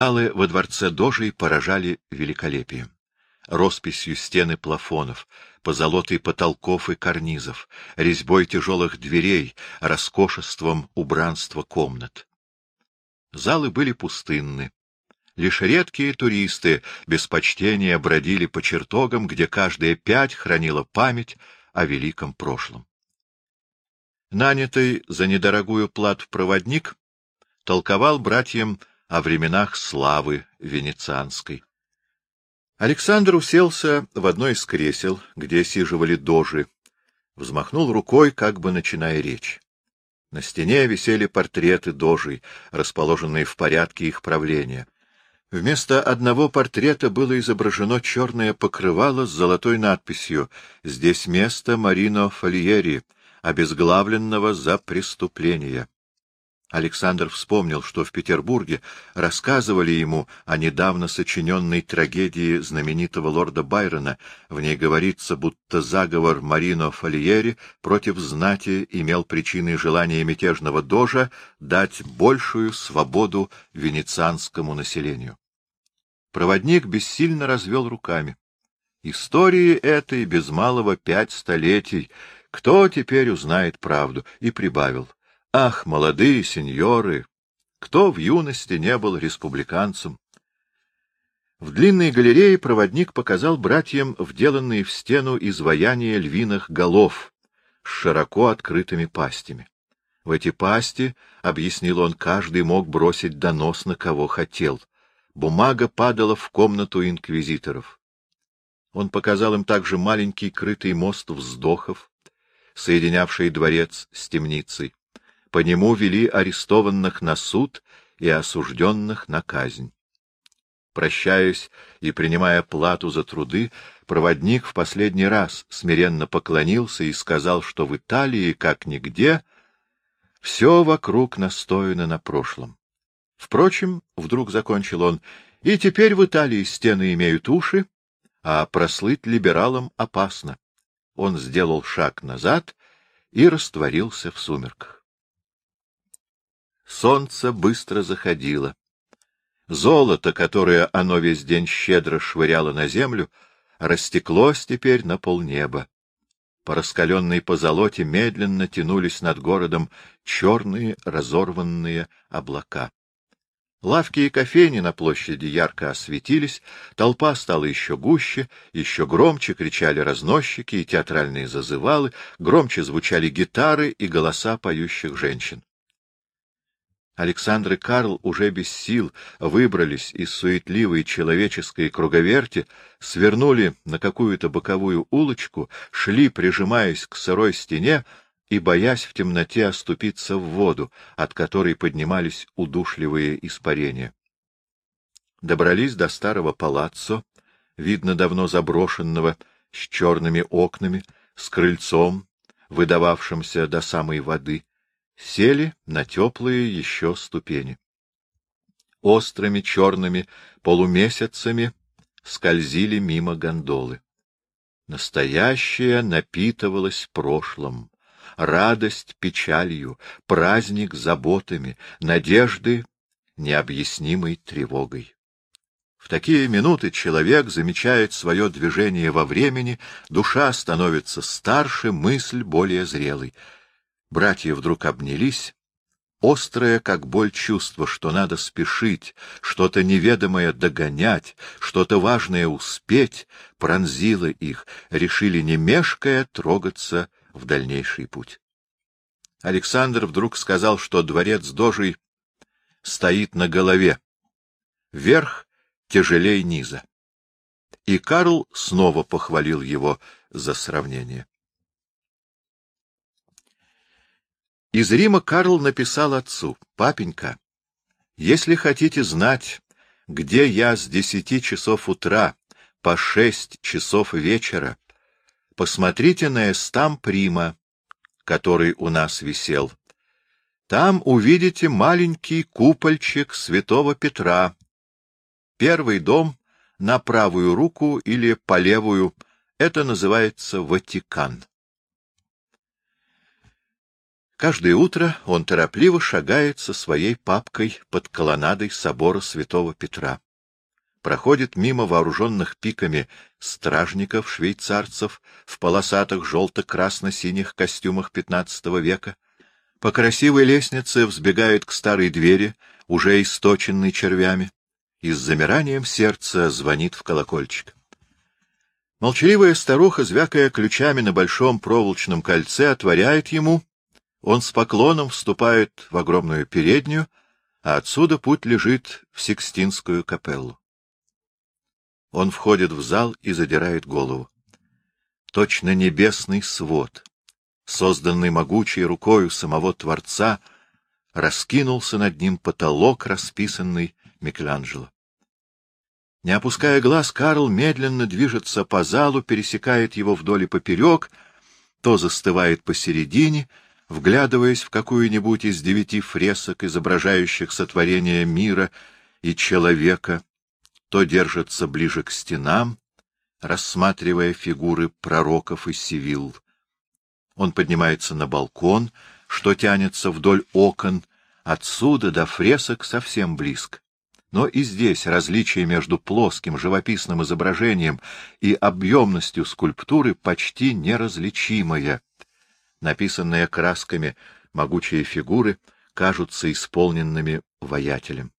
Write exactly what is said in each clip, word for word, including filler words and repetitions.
Залы во дворце Дожей поражали великолепием. Росписью стены плафонов, позолотой потолков и карнизов, резьбой тяжелых дверей, роскошеством убранства комнат. Залы были пустынны. Лишь редкие туристы без почтения бродили по чертогам, где каждая пять хранила память о великом прошлом. Нанятый за недорогую плату проводник толковал братьям о временах славы венецианской. Александр уселся в одно из кресел, где сиживали дожи, взмахнул рукой, как бы начиная речь. На стене висели портреты дожей, расположенные в порядке их правления. Вместо одного портрета было изображено черное покрывало с золотой надписью «Здесь место Марино Фольери, обезглавленного за преступление». Александр вспомнил, что в Петербурге рассказывали ему о недавно сочиненной трагедии знаменитого лорда Байрона. В ней говорится, будто заговор Марино Фольери против знати имел причиной желания мятежного дожа дать большую свободу венецианскому населению. Проводник бессильно развел руками. Истории этой без малого пять столетий. Кто теперь узнает правду? И прибавил. Ах, молодые сеньоры! Кто в юности не был республиканцем? В длинной галерее проводник показал братьям вделанные в стену изваяния львиных голов с широко открытыми пастями. В эти пасти, — объяснил он, — каждый мог бросить донос на кого хотел. Бумага падала в комнату инквизиторов. Он показал им также маленький крытый мост вздохов, соединявший дворец с темницей. По нему вели арестованных на суд и осужденных на казнь. Прощаясь и принимая плату за труды, проводник в последний раз смиренно поклонился и сказал, что в Италии, как нигде, все вокруг настояно на прошлом. Впрочем, вдруг закончил он, и теперь в Италии стены имеют уши, а прослыть либералам опасно. Он сделал шаг назад и растворился в сумерках. Солнце быстро заходило. Золото, которое оно весь день щедро швыряло на землю, растеклось теперь на полнеба. По раскаленной позолоте медленно тянулись над городом черные разорванные облака. Лавки и кофейни на площади ярко осветились, толпа стала еще гуще, еще громче кричали разносчики и театральные зазывалы, громче звучали гитары и голоса поющих женщин. Александр и Карл уже без сил выбрались из суетливой человеческой круговерти, свернули на какую-то боковую улочку, шли, прижимаясь к сырой стене и боясь в темноте оступиться в воду, от которой поднимались удушливые испарения. Добрались до старого палаццо, видно давно заброшенного, с черными окнами, с крыльцом, выдававшимся до самой воды. Сели на теплые еще ступени. Острыми черными полумесяцами скользили мимо гондолы. Настоящее напитывалось прошлым, радость печалью, праздник заботами, надежды необъяснимой тревогой. В такие минуты человек замечает свое движение во времени, душа становится старше, мысль более зрелой. Братья вдруг обнялись. Острое, как боль, чувство, что надо спешить, что-то неведомое догонять, что-то важное успеть, пронзило их, решили, не мешкая, трогаться в дальнейший путь. Александр вдруг сказал, что дворец Дожей стоит на голове, верх тяжелей низа. И Карл снова похвалил его за сравнение. Из Рима Карл написал отцу: «Папенька, если хотите знать, где я с десяти часов утра по шесть часов вечера, посмотрите на эстамп Рима, который у нас висел. Там увидите маленький купольчик святого Петра. Первый дом на правую руку или по левую — это называется Ватикан». Каждое утро он торопливо шагает со своей папкой под колоннадой собора святого Петра. Проходит мимо вооруженных пиками стражников-швейцарцев в полосатых желто-красно-синих костюмах пятнадцатого века. По красивой лестнице взбегает к старой двери, уже источенной червями, и с замиранием сердца звонит в колокольчик. Молчаливая старуха, звякая ключами на большом проволочном кольце, отворяет ему. Он с поклоном вступает в огромную переднюю, а отсюда путь лежит в Сикстинскую капеллу. Он входит в зал и задирает голову. Точно небесный свод, созданный могучей рукою самого Творца, раскинулся над ним потолок, расписанный Микеланджело. Не опуская глаз, Карл медленно движется по залу, пересекает его вдоль и поперек, то застывает посередине, вглядываясь в какую-нибудь из девяти фресок, изображающих сотворение мира и человека, то держится ближе к стенам, рассматривая фигуры пророков и сивилл. Он поднимается на балкон, что тянется вдоль окон, отсюда до фресок совсем близко. Но и здесь различие между плоским живописным изображением и объемностью скульптуры почти неразличимое. Написанные красками могучие фигуры кажутся исполненными воятелем.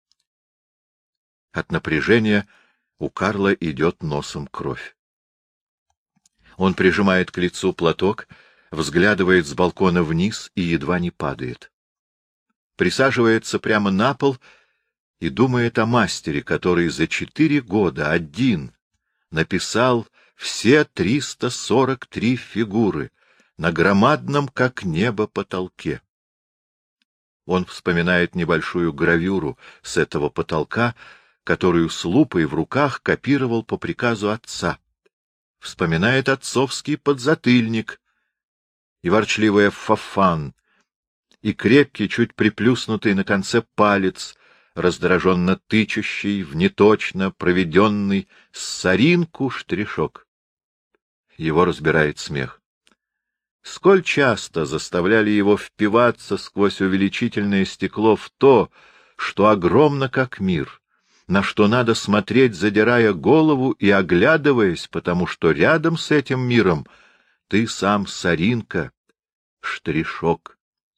От напряжения у Карла идет носом кровь. Он прижимает к лицу платок, взглядывает с балкона вниз и едва не падает. Присаживается прямо на пол и думает о мастере, который за четыре года один написал все триста сорок три фигуры на громадном, как небо, потолке. Он вспоминает небольшую гравюру с этого потолка, которую с лупой в руках копировал по приказу отца. Вспоминает отцовский подзатыльник и ворчливая фафан, и крепкий, чуть приплюснутый на конце палец, раздраженно тычущий в неточно проведенный соринку штришок. Его разбирает смех. Сколь часто заставляли его впиваться сквозь увеличительное стекло в то, что огромно как мир, на что надо смотреть, задирая голову и оглядываясь, потому что рядом с этим миром ты сам соринка, штришок.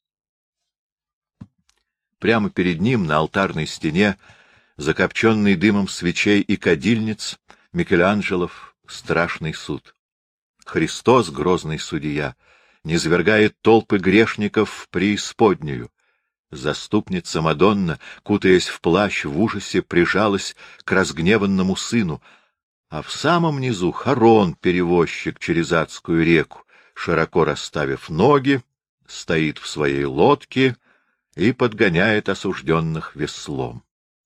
Прямо перед ним, на алтарной стене, закопченный дымом свечей и кадильниц, Микеланджелов страшный суд. Христос, грозный судья, низвергает толпы грешников в преисподнюю. Заступница Мадонна, кутаясь в плащ, в ужасе прижалась к разгневанному сыну, а в самом низу Харон, перевозчик через адскую реку, широко расставив ноги, стоит в своей лодке и подгоняет осужденных веслом.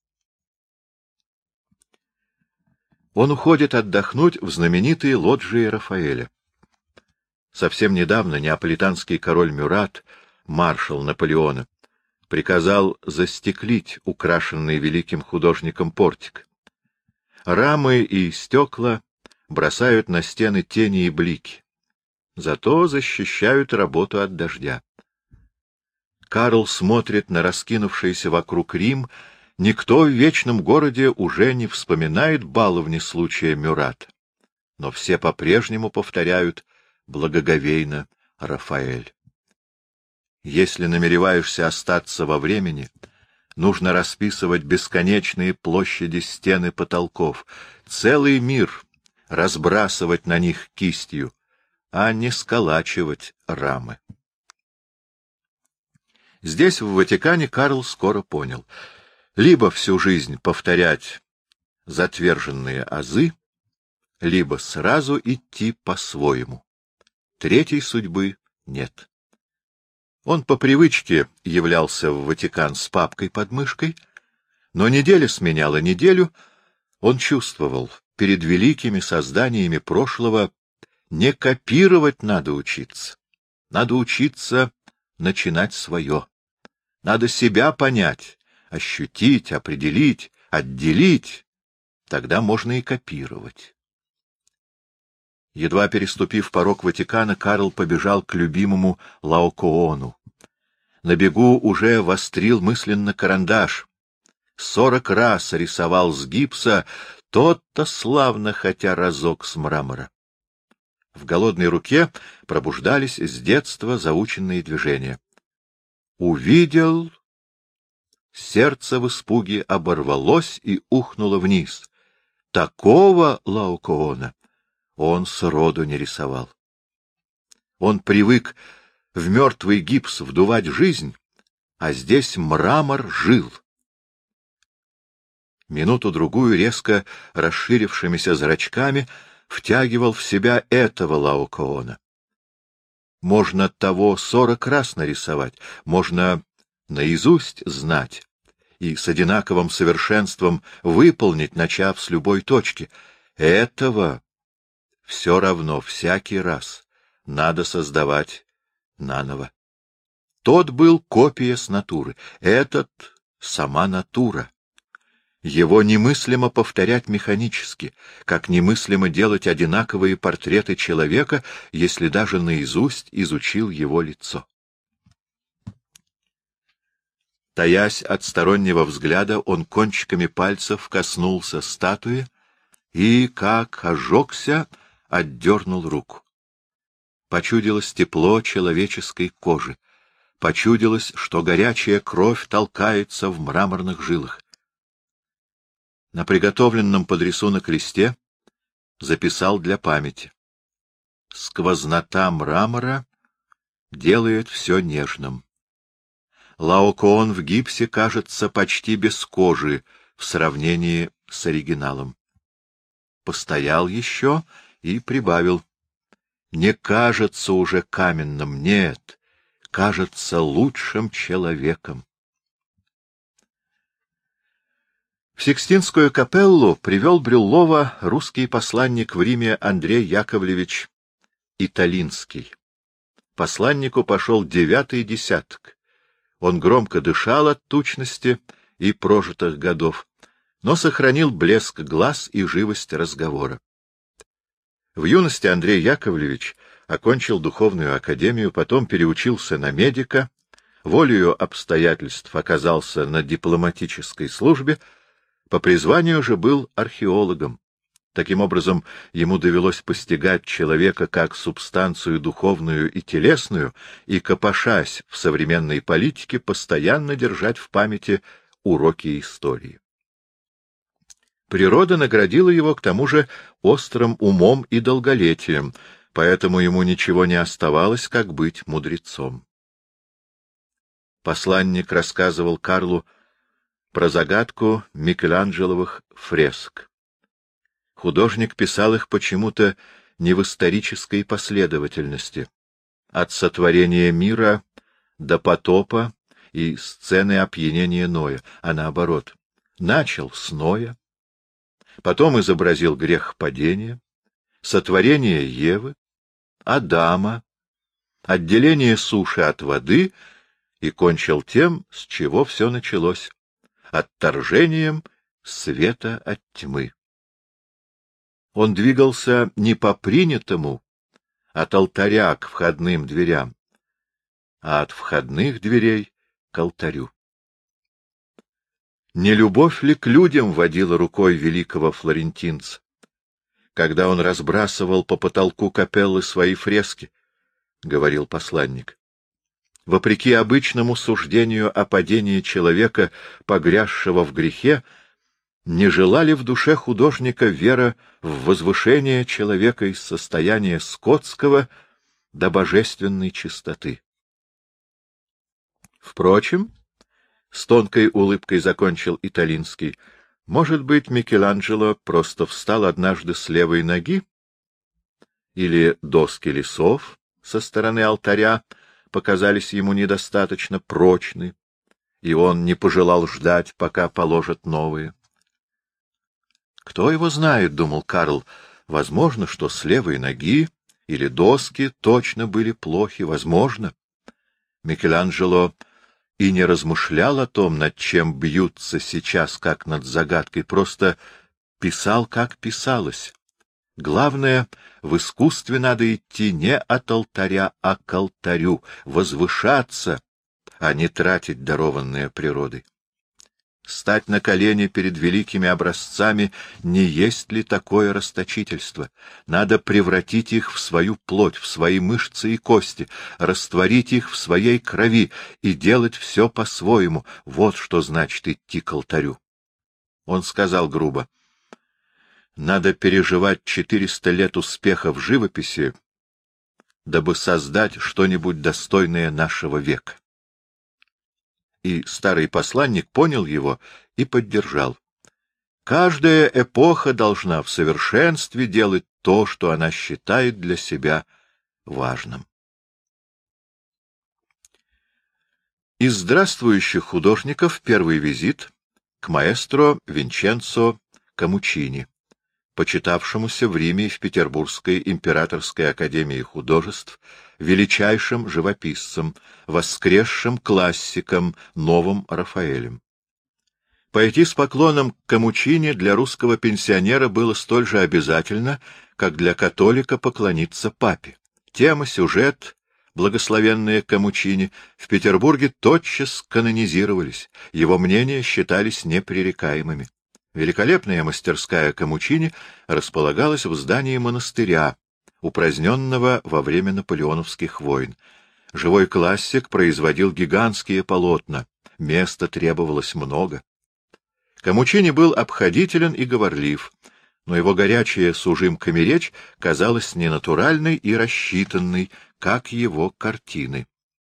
Он уходит отдохнуть в знаменитые лоджии Рафаэля. Совсем недавно неаполитанский король Мюрат, маршал Наполеона, приказал застеклить украшенный великим художником портик. Рамы и стекла бросают на стены тени и блики, зато защищают работу от дождя. Карл смотрит на раскинувшийся вокруг Рим. Никто в вечном городе уже не вспоминает баловни случая Мюрата, но все по-прежнему повторяют благоговейно Рафаэль. Если намереваешься остаться во времени, нужно расписывать бесконечные площади стен и потолков, целый мир разбрасывать на них кистью, а не сколачивать рамы. Здесь, в Ватикане, Карл скоро понял: либо всю жизнь повторять затверженные азы, либо сразу идти по-своему. Третьей судьбы нет. Он по привычке являлся в Ватикан с папкой под мышкой, но неделя сменяла неделю. Он чувствовал, перед великими созданиями прошлого не копировать надо учиться. Надо учиться начинать свое. Надо себя понять, ощутить, определить, отделить. Тогда можно и копировать. Едва переступив порог Ватикана, Карл побежал к любимому Лаокоону. На бегу уже вострил мысленно карандаш. Сорок раз рисовал с гипса, тот-то славно, хотя разок с мрамора. В голодной руке пробуждались с детства заученные движения. Увидел, сердце в испуге оборвалось и ухнуло вниз. Такого Лаокоона он сроду не рисовал. Он привык в мертвый гипс вдувать жизнь, а здесь мрамор жил. Минуту-другую резко расширившимися зрачками втягивал в себя этого Лаокоона. Можно того сорок раз нарисовать, можно наизусть знать и с одинаковым совершенством выполнить, начав с любой точки. Этого все равно всякий раз надо создавать наново. Тот был копия с натуры, этот — сама натура. Его немыслимо повторять механически, как немыслимо делать одинаковые портреты человека, если даже наизусть изучил его лицо. Таясь от стороннего взгляда, он кончиками пальцев коснулся статуи и, как ожегся, отдернул руку. Почудилось тепло человеческой кожи, почудилось, что горячая кровь толкается в мраморных жилах. На приготовленном под рисунок листе записал для памяти. Сквознота мрамора делает все нежным. Лаокоон в гипсе кажется почти без кожи в сравнении с оригиналом. Постоял еще и прибавил. Не кажется уже каменным, нет, кажется лучшим человеком. В Сикстинскую капеллу привел Брюллова русский посланник в Риме Андрей Яковлевич Италинский. Посланнику пошел девятый десяток. Он громко дышал от тучности и прожитых годов, но сохранил блеск глаз и живость разговора. В юности Андрей Яковлевич окончил духовную академию, потом переучился на медика, волею обстоятельств оказался на дипломатической службе, по призванию же был археологом. Таким образом, ему довелось постигать человека как субстанцию духовную и телесную, и, копошась в современной политике, постоянно держать в памяти уроки истории. Природа наградила его, к тому же, острым умом и долголетием, поэтому ему ничего не оставалось, как быть мудрецом. Посланник рассказывал Карлу про загадку Микеланджеловых фреск. Художник писал их почему-то не в исторической последовательности, от сотворения мира до потопа и сцены опьянения Ноя, а наоборот. Начал с Ноя, потом изобразил грех падения, сотворение Евы, Адама, отделение суши от воды и кончил тем, с чего все началось — отторжением света от тьмы. Он двигался не по принятому, от алтаря к входным дверям, а от входных дверей к алтарю. Не любовь ли к людям водила рукой великого флорентинца, когда он разбрасывал по потолку капеллы свои фрески, — говорил посланник. Вопреки обычному суждению о падении человека, погрязшего в грехе, не желали в душе художника вера в возвышение человека из состояния скотского до божественной чистоты. Впрочем, с тонкой улыбкой закончил Италинский, может быть, Микеланджело просто встал однажды с левой ноги, или доски лесов со стороны алтаря показались ему недостаточно прочны, и он не пожелал ждать, пока положат новые. Кто его знает, — думал Карл, — возможно, что с левой ноги или доски точно были плохи, возможно. Микеланджело и не размышлял о том, над чем бьются сейчас, как над загадкой, просто писал, как писалось. Главное, в искусстве надо идти не от алтаря, а к алтарю, возвышаться, а не тратить дарованное природой. Стать на колени перед великими образцами не есть ли такое расточительство? Надо превратить их в свою плоть, в свои мышцы и кости, растворить их в своей крови и делать все по-своему. Вот что значит идти к алтарю. Он сказал грубо: надо переживать четыреста лет успеха в живописи, дабы создать что-нибудь достойное нашего века. И старый посланник понял его и поддержал. Каждая эпоха должна в совершенстве делать то, что она считает для себя важным. Из здравствующих художников первый визит к маэстро Винченцо Камучини, почитавшемуся в Риме и в Петербургской императорской академии художеств величайшим живописцем, воскресшим классиком, новым Рафаэлем. Пойти с поклоном к Камучини для русского пенсионера было столь же обязательно, как для католика поклониться папе. Тема, сюжет, благословенные Камучини, в Петербурге тотчас канонизировались, его мнения считались непререкаемыми. Великолепная мастерская Камучини располагалась в здании монастыря, упраздненного во время наполеоновских войн. Живой классик производил гигантские полотна, места требовалось много. Камучини был обходителен и говорлив, но его горячая с ужимками речь казалась ненатуральной и рассчитанной, как его картины.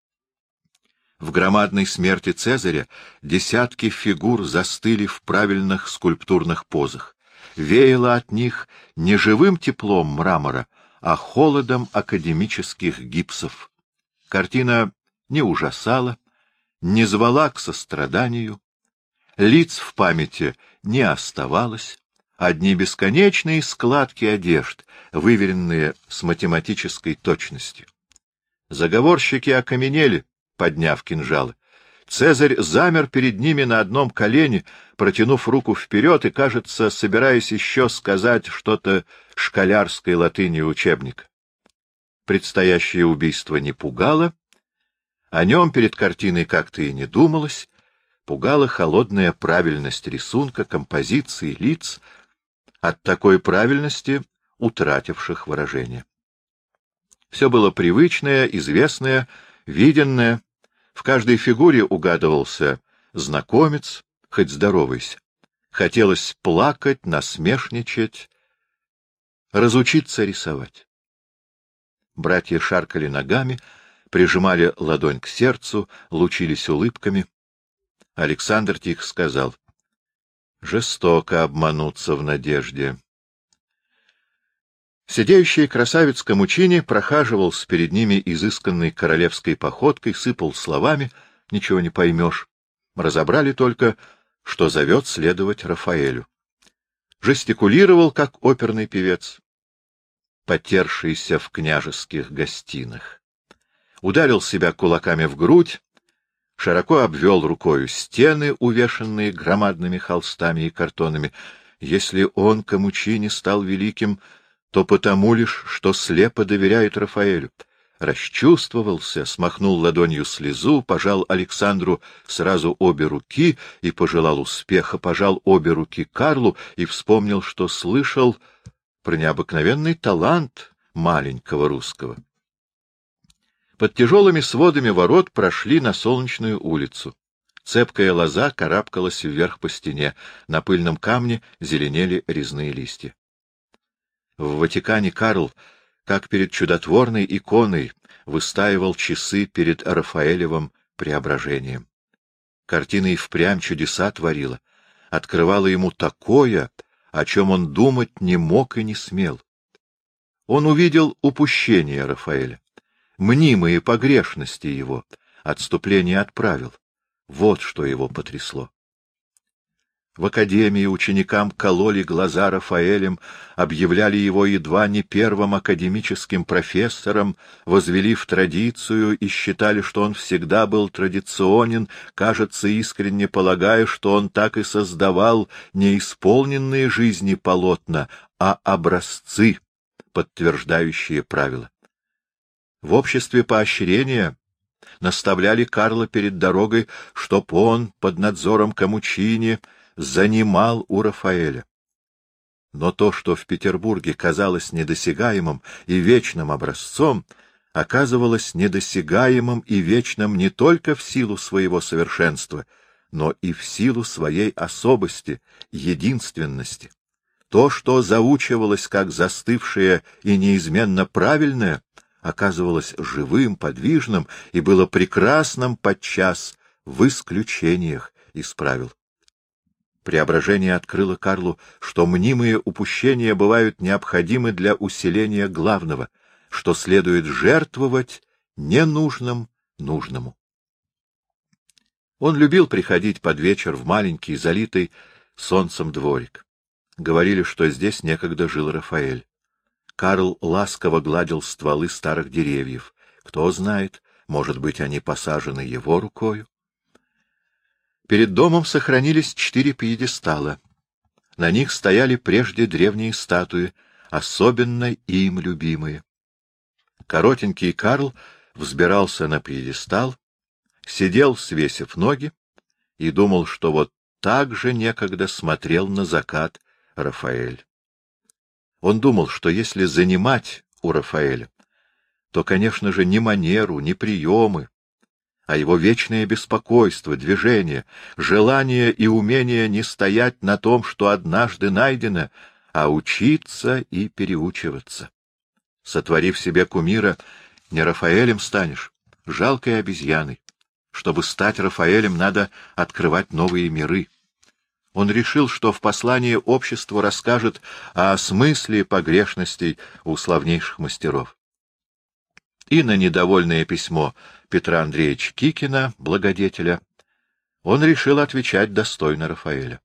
В громадной смерти Цезаря десятки фигур застыли в правильных скульптурных позах. Веяло от них не живым теплом мрамора, а холодом академических гипсов. Картина не ужасала, не звала к состраданию, лиц в памяти не оставалось, одни бесконечные складки одежд, выверенные с математической точностью. Заговорщики окаменели, подняв кинжалы. Цезарь замер перед ними на одном колене, протянув руку вперед и, кажется, собираясь еще сказать что-то школярской латынью учебника. Предстоящее убийство не пугало, о нем перед картиной как-то и не думалось, пугала холодная правильность рисунка, композиции, лиц, от такой правильности утративших выражение. Все было привычное, известное, виденное. В каждой фигуре угадывался знакомец, хоть здоровайся. Хотелось плакать, насмешничать, разучиться рисовать. Братья шаркали ногами, прижимали ладонь к сердцу, лучились улыбками. Александр тихо сказал: жестоко обмануться в надежде. Сидеющий красавец Камучини прохаживался перед ними изысканной королевской походкой, сыпал словами, ничего не поймешь. Разобрали только, что зовет следовать Рафаэлю. Жестикулировал, как оперный певец, потершийся в княжеских гостинах. Ударил себя кулаками в грудь, широко обвел рукою стены, увешанные громадными холстами и картонами. Если он, Камучини, стал великим, то потому лишь, что слепо доверяет Рафаэлю. Расчувствовался, смахнул ладонью слезу, пожал Александру сразу обе руки и пожелал успеха, пожал обе руки Карлу и вспомнил, что слышал про необыкновенный талант маленького русского. Под тяжелыми сводами ворот прошли на Солнечную улицу. Цепкая лоза карабкалась вверх по стене, на пыльном камне зеленели резные листья. В Ватикане Карл, как перед чудотворной иконой, выстаивал часы перед Рафаэлевым преображением. Картина и впрямь чудеса творила, открывала ему такое, о чем он думать не мог и не смел. Он увидел упущение Рафаэля, мнимые погрешности его, отступление от правил. Вот что его потрясло. В академии ученикам кололи глаза Рафаэлем, объявляли его едва не первым академическим профессором, возвели в традицию и считали, что он всегда был традиционен, кажется, искренне полагая, что он так и создавал не исполненные жизни полотна, а образцы, подтверждающие правила. В обществе поощрения наставляли Карла перед дорогой, чтоб он под надзором Камучини занимал у Рафаэля. Но то, что в Петербурге казалось недосягаемым и вечным образцом, оказывалось недосягаемым и вечным не только в силу своего совершенства, но и в силу своей особости, единственности. То, что заучивалось как застывшее и неизменно правильное, оказывалось живым, подвижным и было прекрасным подчас в исключениях из правил. Преображение открыло Карлу, что мнимые упущения бывают необходимы для усиления главного, что следует жертвовать ненужным нужному. Он любил приходить под вечер в маленький, залитый солнцем дворик. Говорили, что здесь некогда жил Рафаэль. Карл ласково гладил стволы старых деревьев. Кто знает, может быть, они посажены его рукою. Перед домом сохранились четыре пьедестала. На них стояли прежде древние статуи, особенно им любимые. Коротенький Карл взбирался на пьедестал, сидел, свесив ноги, и думал, что вот так же некогда смотрел на закат Рафаэль. Он думал, что если занимать у Рафаэля, то, конечно же, не манеру, не приемы, а его вечное беспокойство, движение, желание и умение не стоять на том, что однажды найдено, а учиться и переучиваться. Сотворив себе кумира, не Рафаэлем станешь, жалкой обезьяной. Чтобы стать Рафаэлем, надо открывать новые миры. Он решил, что в послании обществу расскажет о смысле погрешностей у славнейших мастеров. И на недовольное письмо Петра Андреевича Кикина, благодетеля, он решил отвечать достойно Рафаэля.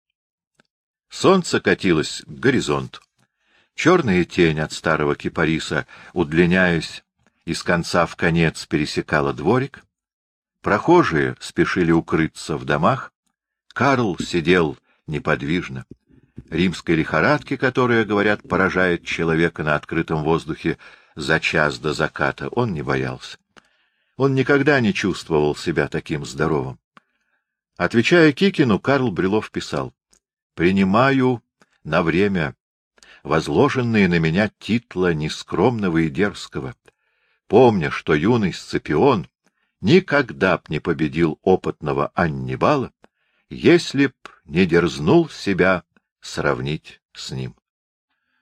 Солнце катилось к горизонту. Черная тень от старого кипариса, удлиняясь из конца в конец, пересекала дворик. Прохожие спешили укрыться в домах. Карл сидел неподвижно. Римской лихорадки, которая, говорят, поражает человека на открытом воздухе за час до заката, он не боялся. Он никогда не чувствовал себя таким здоровым. Отвечая Кикину, Карл Брюлов писал: «Принимаю на время возложенные на меня титла нескромного и дерзкого, помня, что юный Сципион никогда б не победил опытного Аннибала, если б не дерзнул себя сравнить с ним».